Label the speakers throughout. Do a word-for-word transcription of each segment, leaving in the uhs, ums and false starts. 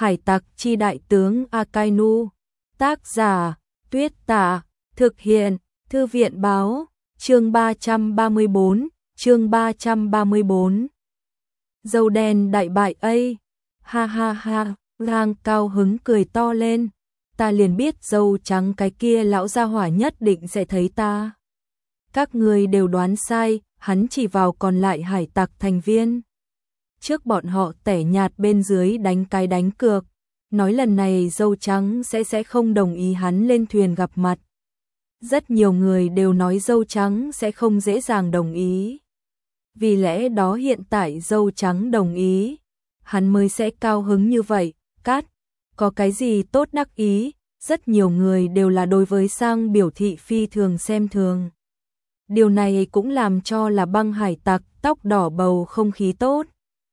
Speaker 1: Hải tặc chi đại tướng Akainu. Tác giả, Tuyết Tả. Thực hiện, Thư viện báo. Chương ba trăm ba mươi bốn, chương ba trăm ba mươi bốn. Dâu đen đại bại ấy. Ha ha ha, Gang cao hứng cười to lên. Ta liền biết dâu trắng cái kia lão gia hỏa nhất định sẽ thấy ta. Các người đều đoán sai, hắn chỉ vào còn lại hải tặc thành viên. Trước bọn họ tẻ nhạt bên dưới đánh cái đánh cược, nói lần này dâu trắng sẽ sẽ không đồng ý hắn lên thuyền gặp mặt. Rất nhiều người đều nói dâu trắng sẽ không dễ dàng đồng ý. Vì lẽ đó hiện tại dâu trắng đồng ý, hắn mới sẽ cao hứng như vậy. Cát, có cái gì tốt đắc ý, rất nhiều người đều là đối với Sang biểu thị phi thường xem thường. Điều này cũng làm cho là băng hải tặc tóc đỏ bầu không khí tốt.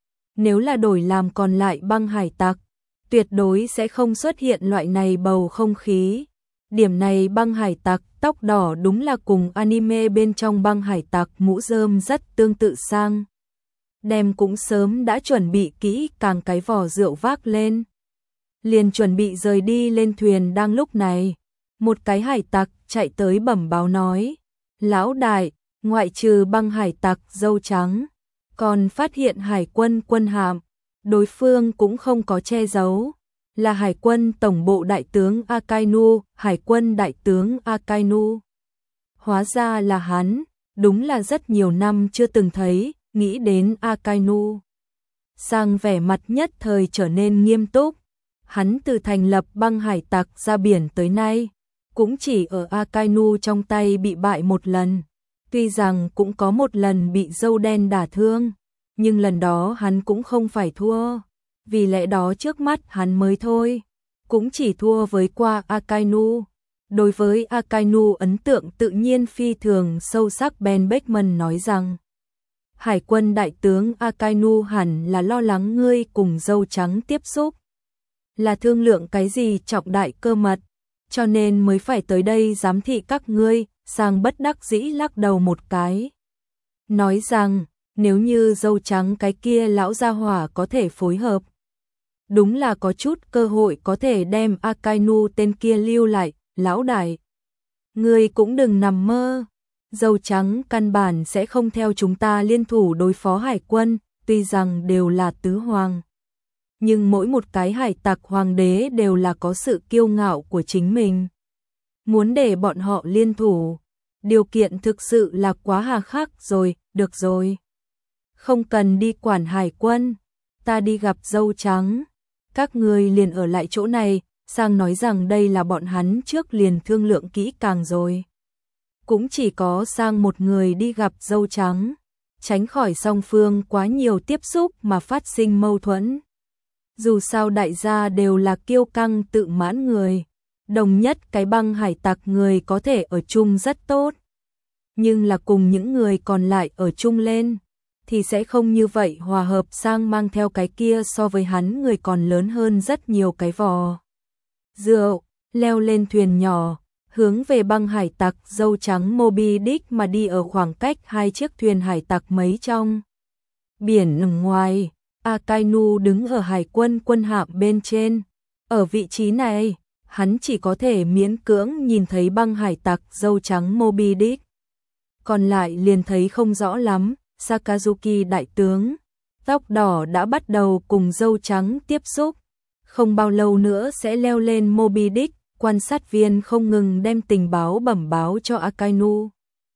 Speaker 1: Nếu là đổi làm còn lại băng hải tặc, tuyệt đối sẽ không xuất hiện loại này bầu không khí. Điểm này băng hải tặc tóc đỏ đúng là cùng anime bên trong băng hải tặc mũ rơm rất tương tự Sang. Đem cũng sớm đã chuẩn bị kỹ càng cái vò rượu vác lên. Liền chuẩn bị rời đi lên thuyền đang lúc này. Một cái hải tặc chạy tới bẩm báo nói. Lão đại, ngoại trừ băng hải tặc dâu trắng, còn phát hiện hải quân quân hạm. Đối phương cũng không có che giấu. Là hải quân tổng bộ đại tướng Akainu, hải quân đại tướng Akainu. Hóa ra là hắn, đúng là rất nhiều năm chưa từng thấy, nghĩ đến Akainu. Sang vẻ mặt nhất thời trở nên nghiêm túc. Hắn từ thành lập băng hải tặc ra biển tới nay, cũng chỉ ở Akainu trong tay bị bại một lần. Tuy rằng cũng có một lần bị dâu đen đả thương, nhưng lần đó hắn cũng không phải thua. Vì lẽ đó trước mắt hắn mới thôi, cũng chỉ thua với qua Akainu. Đối với Akainu ấn tượng tự nhiên phi thường sâu sắc. Ben Beckman nói rằng, hải quân đại tướng Akainu hẳn là lo lắng ngươi cùng dâu trắng tiếp xúc. Là thương lượng cái gì trọng đại cơ mật, cho nên mới phải tới đây giám thị các ngươi. Sang bất đắc dĩ lắc đầu một cái. Nói rằng, nếu như dâu trắng cái kia lão gia hỏa có thể phối hợp, đúng là có chút cơ hội có thể đem Akainu tên kia lưu lại. Lão đại, ngươi cũng đừng nằm mơ. Dâu trắng căn bản sẽ không theo chúng ta liên thủ đối phó hải quân. Tuy rằng đều là tứ hoàng, nhưng mỗi một cái hải tặc hoàng đế đều là có sự kiêu ngạo của chính mình. Muốn để bọn họ liên thủ, điều kiện thực sự là quá hà khắc rồi. Được rồi, không cần đi quản hải quân, ta đi gặp dâu trắng. Các người liền ở lại chỗ này. Sang nói rằng đây là bọn hắn trước liền thương lượng kỹ càng rồi. Cũng chỉ có Sang một người đi gặp dâu trắng, tránh khỏi song phương quá nhiều tiếp xúc mà phát sinh mâu thuẫn. Dù sao đại gia đều là kiêu căng tự mãn người, đồng nhất cái băng hải tặc người có thể ở chung rất tốt. Nhưng là cùng những người còn lại ở chung lên, thì sẽ không như vậy hòa hợp. Sang mang theo cái kia so với hắn người còn lớn hơn rất nhiều cái vò rượu, leo lên thuyền nhỏ, hướng về băng hải tặc dâu trắng Moby Dick mà đi. Ở khoảng cách hai chiếc thuyền hải tặc mấy trong biển ở ngoài, Akainu đứng ở hải quân quân hạm bên trên. Ở vị trí này, hắn chỉ có thể miễn cưỡng nhìn thấy băng hải tặc dâu trắng Moby Dick. Còn lại liền thấy không rõ lắm. Sakazuki đại tướng, tóc đỏ đã bắt đầu cùng dâu trắng tiếp xúc. Không bao lâu nữa sẽ leo lên Moby Dick. Quan sát viên không ngừng đem tình báo bẩm báo cho Akainu.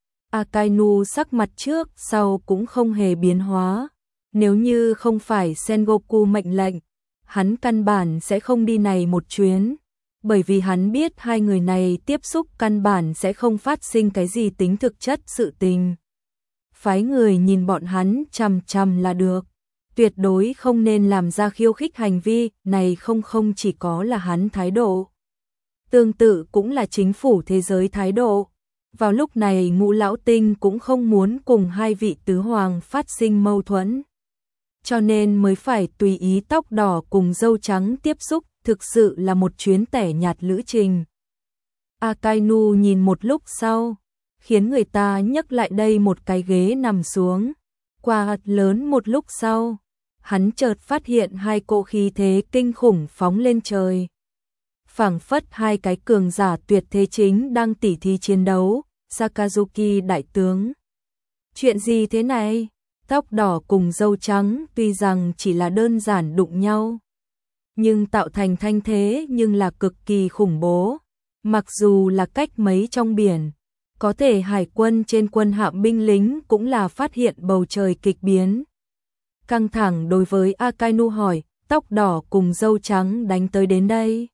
Speaker 1: Akainu sắc mặt trước sau cũng không hề biến hóa. Nếu như không phải Sengoku mệnh lệnh, hắn căn bản sẽ không đi này một chuyến. Bởi vì hắn biết hai người này tiếp xúc căn bản sẽ không phát sinh cái gì tính thực chất sự tình. Phái người nhìn bọn hắn chằm chằm là được. Tuyệt đối không nên làm ra khiêu khích hành vi này. Không không chỉ có là hắn thái độ, tương tự cũng là chính phủ thế giới thái độ. Vào lúc này Ngũ Lão Tinh cũng không muốn cùng hai vị tứ hoàng phát sinh mâu thuẫn, cho nên mới phải tùy ý tóc đỏ cùng dâu trắng tiếp xúc. Thực sự là một chuyến tẻ nhạt lữ trình. Akainu nhìn một lúc sau, khiến người ta nhấc lại đây một cái ghế nằm xuống. Qua lớn một lúc sau, hắn chợt phát hiện hai cỗ khí thế kinh khủng phóng lên trời. Phảng phất hai cái cường giả tuyệt thế chính đang tỉ thí chiến đấu, Sakazuki đại tướng. Chuyện gì thế này? Tóc đỏ cùng râu trắng tuy rằng chỉ là đơn giản đụng nhau, nhưng tạo thành thanh thế nhưng là cực kỳ khủng bố. Mặc dù là cách mấy trong biển, có thể hải quân trên quân hạm binh lính cũng là phát hiện bầu trời kịch biến. Căng thẳng đối với Akainu hỏi, tóc đỏ cùng râu trắng đánh tới đến đây.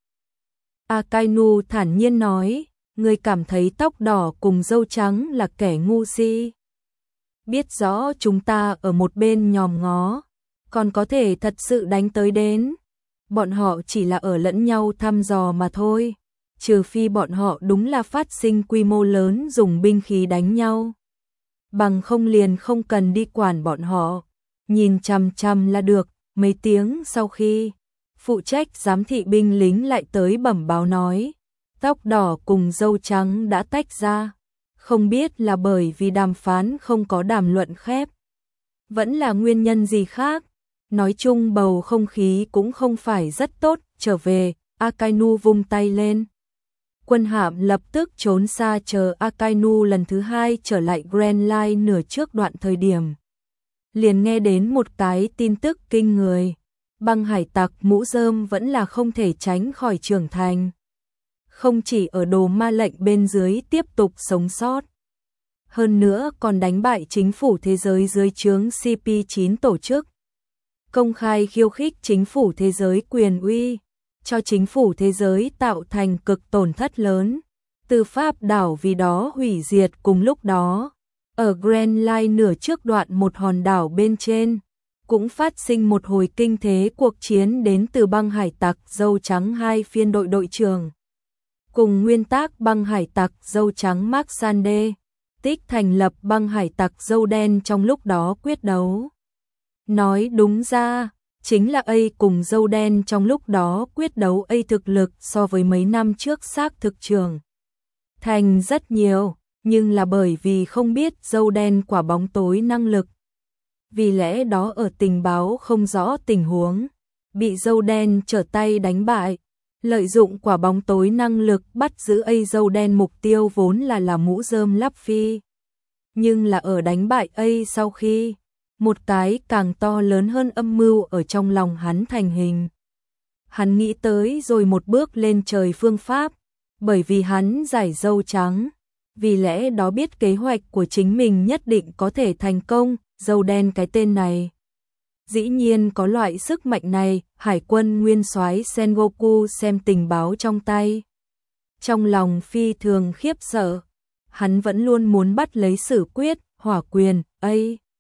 Speaker 1: Akainu thản nhiên nói, người cảm thấy tóc đỏ cùng râu trắng là kẻ ngu si. Biết rõ chúng ta ở một bên nhòm ngó, còn có thể thật sự đánh tới đến. Bọn họ chỉ là ở lẫn nhau thăm dò mà thôi, trừ phi bọn họ đúng là phát sinh quy mô lớn dùng binh khí đánh nhau. Bằng không liền không cần đi quản bọn họ, nhìn chằm chằm là được. Mấy tiếng sau khi phụ trách giám thị binh lính lại tới bẩm báo nói, tóc đỏ cùng râu trắng đã tách ra. Không biết là bởi vì đàm phán không có đàm luận khép, vẫn là nguyên nhân gì khác. Nói chung bầu không khí cũng không phải rất tốt. Trở về, Akainu vung tay lên. Quân hạm lập tức trốn xa chờ Akainu lần thứ hai trở lại Grand Line nửa trước đoạn thời điểm. Liền nghe đến một cái tin tức kinh người. Băng hải tặc mũ rơm vẫn là không thể tránh khỏi trưởng thành. Không chỉ ở đồ ma lệnh bên dưới tiếp tục sống sót, hơn nữa còn đánh bại chính phủ thế giới dưới trướng C P chín tổ chức. Công khai khiêu khích chính phủ thế giới quyền uy, cho chính phủ thế giới tạo thành cực tổn thất lớn. Tư pháp đảo vì đó hủy diệt cùng lúc đó. Ở Grand Line nửa trước đoạn một hòn đảo bên trên, cũng phát sinh một hồi kinh thế cuộc chiến đến từ băng hải tặc dâu trắng hai phiên đội đội trưởng. Cùng nguyên tác băng hải tặc dâu trắng Mark Sande, tích thành lập băng hải tặc dâu đen trong lúc đó quyết đấu. Nói đúng ra, chính là A cùng dâu đen trong lúc đó quyết đấu. A thực lực so với mấy năm trước xác thực trưởng thành rất nhiều, nhưng là bởi vì không biết dâu đen quả bóng tối năng lực. Vì lẽ đó ở tình báo không rõ tình huống, bị dâu đen trở tay đánh bại. Lợi dụng quả bóng tối năng lực bắt giữ A dâu đen, mục tiêu vốn là là mũ rơm Lắp Phi. Nhưng là ở đánh bại A sau khi, một cái càng to lớn hơn âm mưu ở trong lòng hắn thành hình. Hắn nghĩ tới rồi một bước lên trời phương pháp, bởi vì hắn giải dâu trắng, vì lẽ đó biết kế hoạch của chính mình nhất định có thể thành công. Dâu đen cái tên này dĩ nhiên có loại sức mạnh này. Hải quân nguyên soái Sengoku xem tình báo trong tay, trong lòng phi thường khiếp sợ. Hắn vẫn luôn muốn bắt lấy xử quyết hỏa quyền A,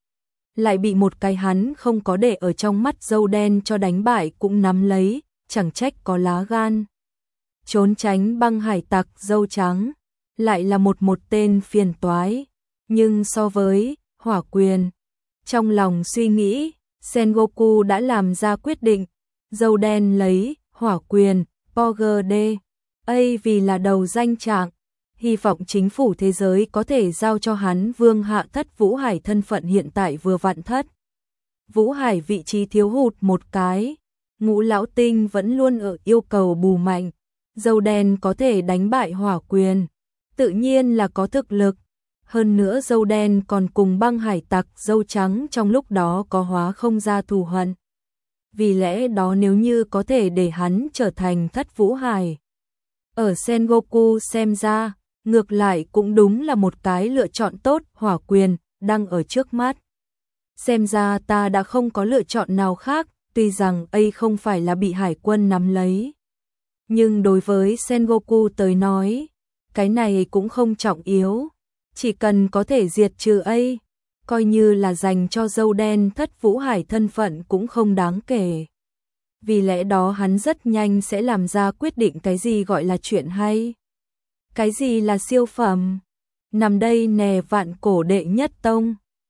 Speaker 1: lại bị một cái hắn không có để ở trong mắt dâu đen cho đánh bại cũng nắm lấy, chẳng trách có lá gan trốn tránh băng hải tặc dâu trắng, lại là một một tên phiền toái. Nhưng so với hỏa quyền, trong lòng suy nghĩ, Sengoku đã làm ra quyết định. Dâu đen lấy hỏa quyền Poger D A vì là đầu danh trạng, hy vọng chính phủ thế giới có thể giao cho hắn vương hạ thất Vũ Hải. Thân phận hiện tại vừa vặn thất Vũ Hải vị trí thiếu hụt một cái, Ngũ lão tinh vẫn luôn ở yêu cầu bù mạnh. Dâu đen có thể đánh bại hỏa quyền, tự nhiên là có thực lực. Hơn nữa dâu đen còn cùng băng hải tặc dâu trắng trong lúc đó có hóa không ra thù hận. Vì lẽ đó nếu như có thể để hắn trở thành thất Vũ Hải, ở Sengoku xem ra, ngược lại cũng đúng là một cái lựa chọn tốt. Hỏa quyền đang ở trước mắt, xem ra ta đã không có lựa chọn nào khác. Tuy rằng A không phải là bị hải quân nắm lấy, nhưng đối với Sengoku tới nói, cái này cũng không trọng yếu. Chỉ cần có thể diệt trừ A, coi như là dành cho dâu đen thất Vũ Hải thân phận cũng không đáng kể. Vì lẽ đó hắn rất nhanh sẽ làm ra quyết định cái gì gọi là chuyện hay, cái gì là siêu phẩm. Nằm đây nè vạn cổ đệ nhất tông.